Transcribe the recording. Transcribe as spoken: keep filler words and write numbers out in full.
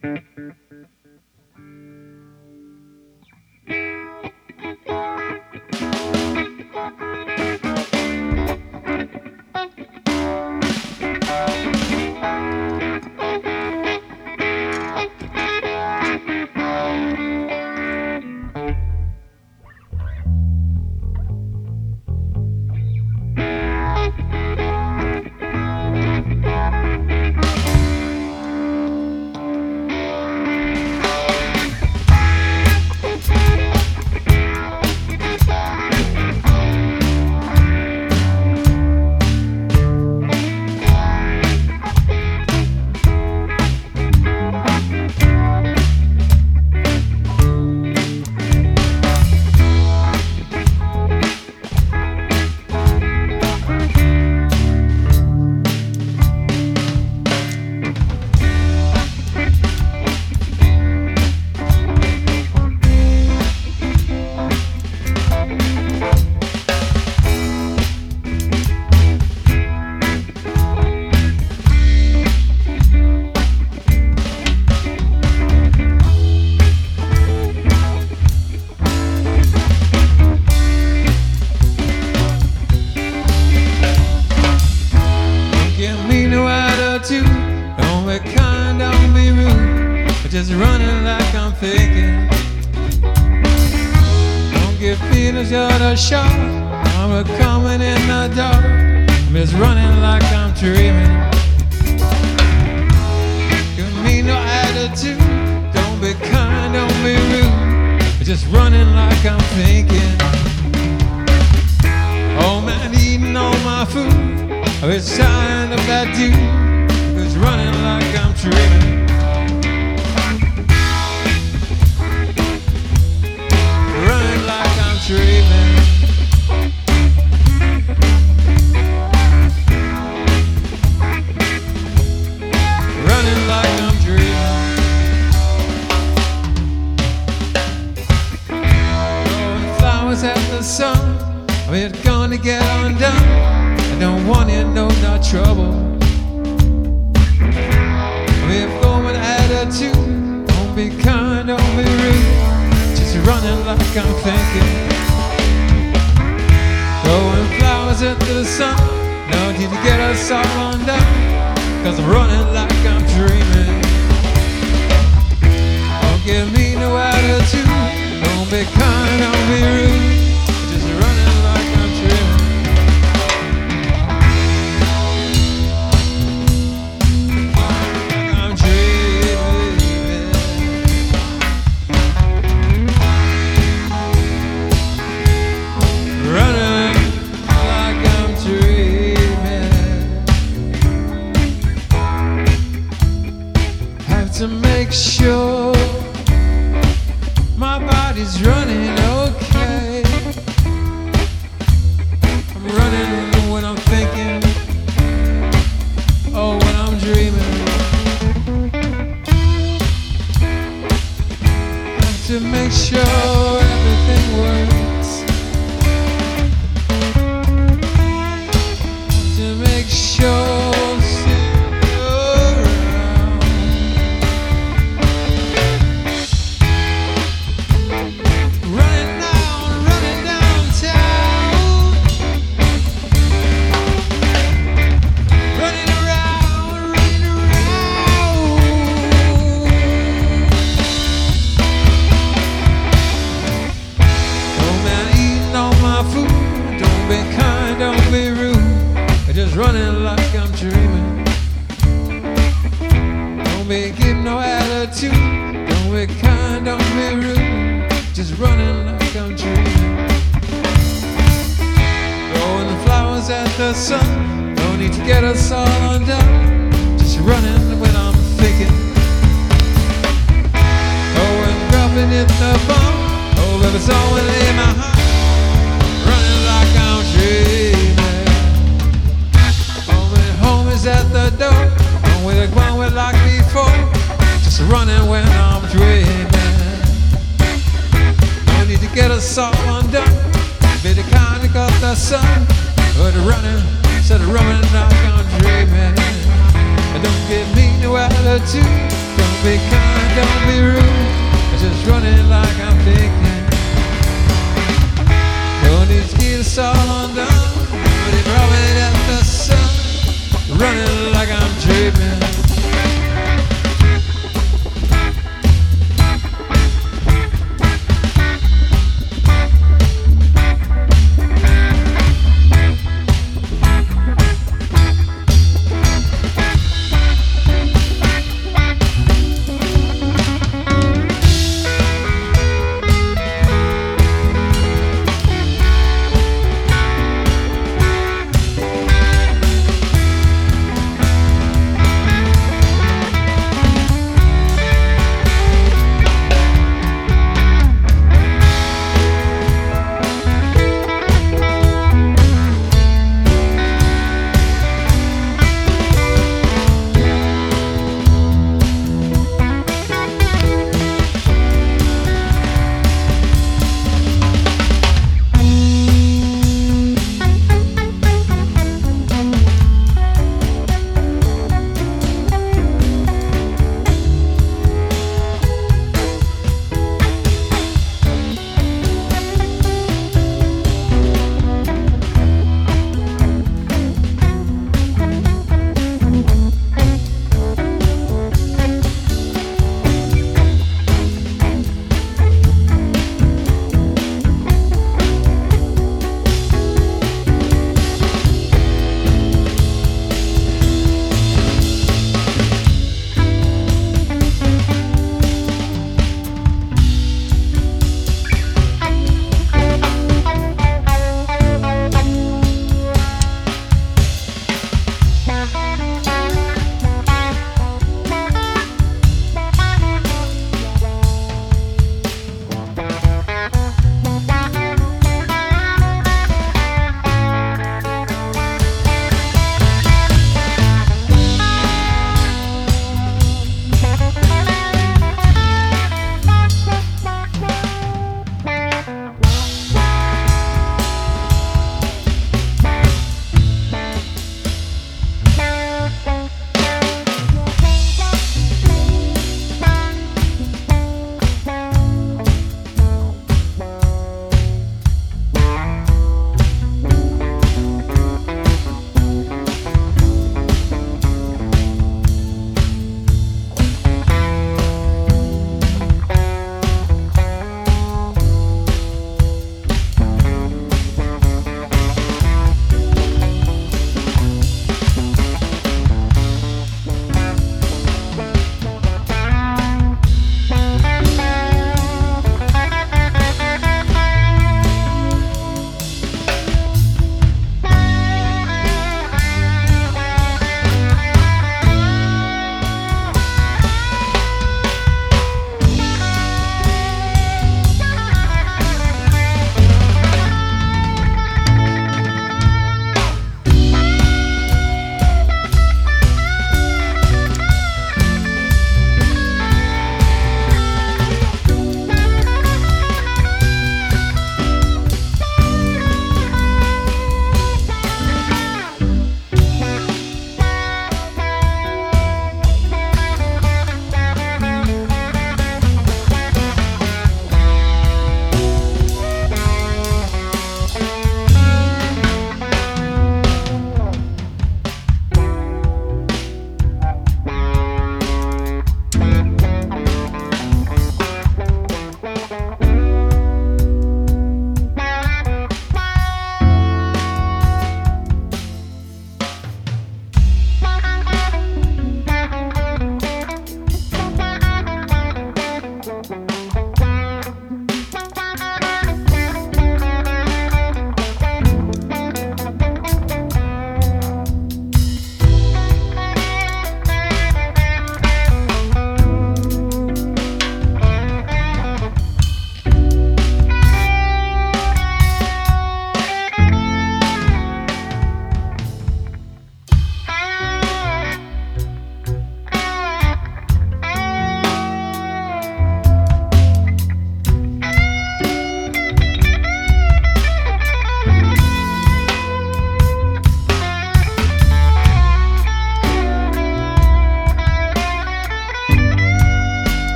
Just running like I'm faking. Don't get feelings, you're the shot. I'm coming in the dark. I'm just running like I'm dreaming. Give me no attitude. Don't be kind, don't be rude. Just running like I'm thinking. Oh man, eating all my food. I'm just tired of that dude. Just running like I'm dreaming. Dreaming. Running like I'm dreaming. Throwing flowers at the sun. We're gonna get undone. I don't want you no no trouble. We're going attitude. Don't be kind, don't be rude. Just running like I'm thinking. Throwing flowers into the sun. No need to get us all undone. Cause I'm running like I'm dreaming. Don't give me no attitude. Don't be kind, don't be rude. Just running like I'm dreaming. I'm dreaming. Running like I'm dreaming. Have to make sure my body's running okay. I'm running when I'm thinking. Oh, when I'm dreaming. Have to make sure everything works. To make sure running like I'm dreaming. Don't be giving no attitude. Don't be kind, don't be rude. Just running like I'm dreaming. Throwing the flowers at the sun. No need to get us all undone. Just running when I'm thinking. Oh, and dropping in the bump. Oh, but it's all within my heart. Running like I'm dreaming. At the door, and with a ground we're like before, just running when I'm dreaming. No need to get us all undone. Be the kind that got the sun, but running, instead of running like I'm dreaming. And don't give me no attitude. Don't be kind, don't be rude. I'm just running like I'm faking. Don't need to get us all undone, but it brought me at the sun. Running like I'm tripping.